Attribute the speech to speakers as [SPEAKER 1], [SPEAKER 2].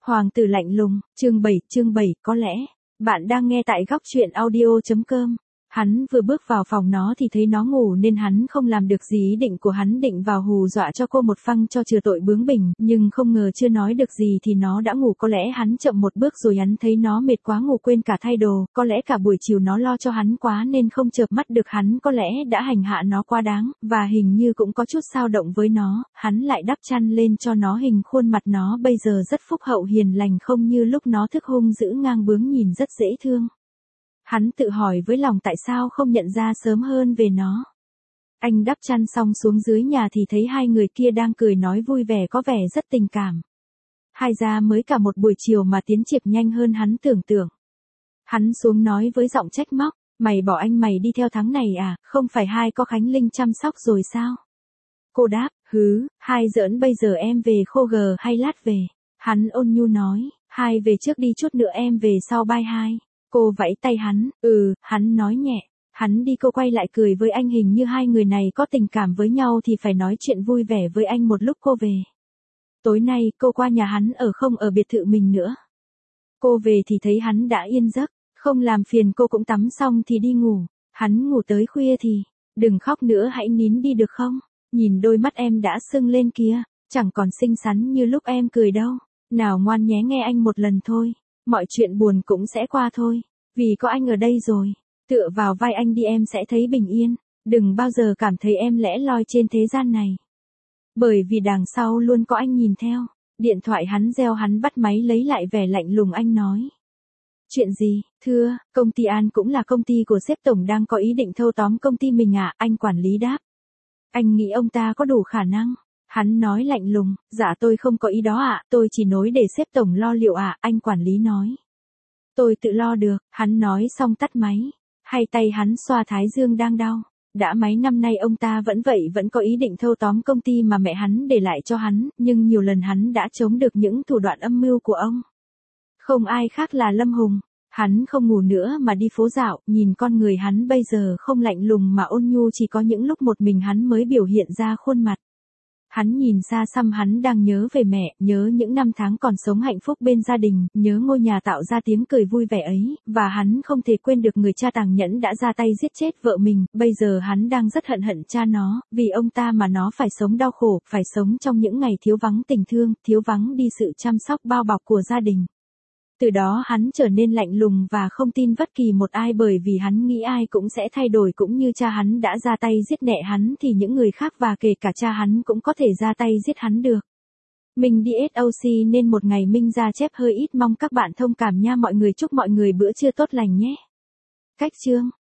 [SPEAKER 1] Hoàng tử lạnh lùng, chương 7, có lẽ, bạn đang nghe tại góc truyện audio.com. Hắn vừa bước vào phòng nó thì thấy nó ngủ nên hắn không làm được gì, ý định của hắn định vào hù dọa cho cô một phăng cho chừa tội bướng bỉnh, nhưng không ngờ chưa nói được gì thì nó đã ngủ. Có lẽ hắn chậm một bước rồi hắn thấy nó mệt quá ngủ quên cả thay đồ, có lẽ cả buổi chiều nó lo cho hắn quá nên không chợp mắt được hắn có lẽ đã hành hạ nó quá đáng, và hình như cũng có chút xao động với nó, hắn lại đắp chăn lên cho nó, hình khuôn mặt nó bây giờ rất phúc hậu hiền lành, không như lúc nó thức hung dữ ngang bướng nhìn rất dễ thương. Hắn tự hỏi với lòng tại sao không nhận ra sớm hơn về nó. Anh đắp chăn xong xuống dưới nhà thì thấy hai người kia đang cười nói vui vẻ, có vẻ rất tình cảm. Hai ra mới cả một buổi chiều mà tiến triển nhanh hơn hắn tưởng tượng. Hắn xuống nói với giọng trách móc, mày bỏ anh mày đi theo tháng này à, không phải hai có Khánh Linh chăm sóc rồi sao? Cô đáp, hứ, hai giỡn, bây giờ em về khô gờ hay lát về? Hắn ôn nhu nói, hai về trước đi, chút nữa em về sau, bye hai. Cô vẫy tay hắn, hắn nói nhẹ. Hắn đi, cô quay lại cười với anh, hình như hai người này có tình cảm với nhau thì phải nói chuyện vui vẻ với anh một lúc. Cô về. Tối nay cô qua nhà hắn ở, không ở biệt thự mình nữa. Cô về thì thấy hắn đã yên giấc, không làm phiền cô, cũng tắm xong thì đi ngủ. Hắn ngủ tới khuya thì, đừng khóc nữa, hãy nín đi được không? Nhìn đôi mắt em đã sưng lên kìa, chẳng còn xinh xắn như lúc em cười đâu. Nào ngoan nhé, nghe anh một lần thôi. Mọi chuyện buồn cũng sẽ qua thôi, vì có anh ở đây rồi. Tựa vào vai anh đi, em sẽ thấy bình yên. Đừng bao giờ cảm thấy em lẻ loi trên thế gian này, bởi vì đằng sau luôn có anh nhìn theo. Điện thoại hắn reo, hắn bắt máy lấy lại vẻ lạnh lùng, anh nói. Chuyện gì, thưa, công ty An cũng là công ty của sếp tổng đang có ý định thâu tóm công ty mình à? Anh quản lý đáp. Anh nghĩ ông ta có đủ khả năng? Hắn nói lạnh lùng, dạ tôi không có ý đó ạ, tôi chỉ nói để sếp tổng lo liệu ạ. Anh quản lý nói. Tôi tự lo được, hắn nói xong tắt máy. Hay tay hắn xoa thái dương đang đau. Đã mấy năm nay ông ta vẫn vậy, vẫn có ý định thâu tóm công ty mà mẹ hắn để lại cho hắn, nhưng nhiều lần hắn đã chống được những thủ đoạn âm mưu của ông. Không ai khác là Lâm Hùng. Hắn không ngủ nữa mà đi phố dạo, nhìn con người hắn bây giờ không lạnh lùng mà ôn nhu, chỉ có những lúc một mình hắn mới biểu hiện ra khuôn mặt. Hắn nhìn xa xăm, hắn đang nhớ về mẹ, nhớ những năm tháng còn sống hạnh phúc bên gia đình, nhớ ngôi nhà tạo ra tiếng cười vui vẻ ấy, và hắn không thể quên được người cha tàn nhẫn đã ra tay giết chết vợ mình. Bây giờ hắn đang rất hận cha nó, vì ông ta mà nó phải sống đau khổ, phải sống trong những ngày thiếu vắng tình thương, thiếu vắng đi sự chăm sóc bao bọc của gia đình. Từ đó hắn trở nên lạnh lùng và không tin bất kỳ một ai, bởi vì hắn nghĩ ai cũng sẽ thay đổi, cũng như cha hắn đã ra tay giết mẹ hắn thì những người khác và kể cả cha hắn cũng có thể ra tay giết hắn được. Mình đi SOC nên một ngày Minh ra chép hơi ít, mong các bạn thông cảm nha mọi người, chúc mọi người bữa trưa tốt lành nhé. Cách chương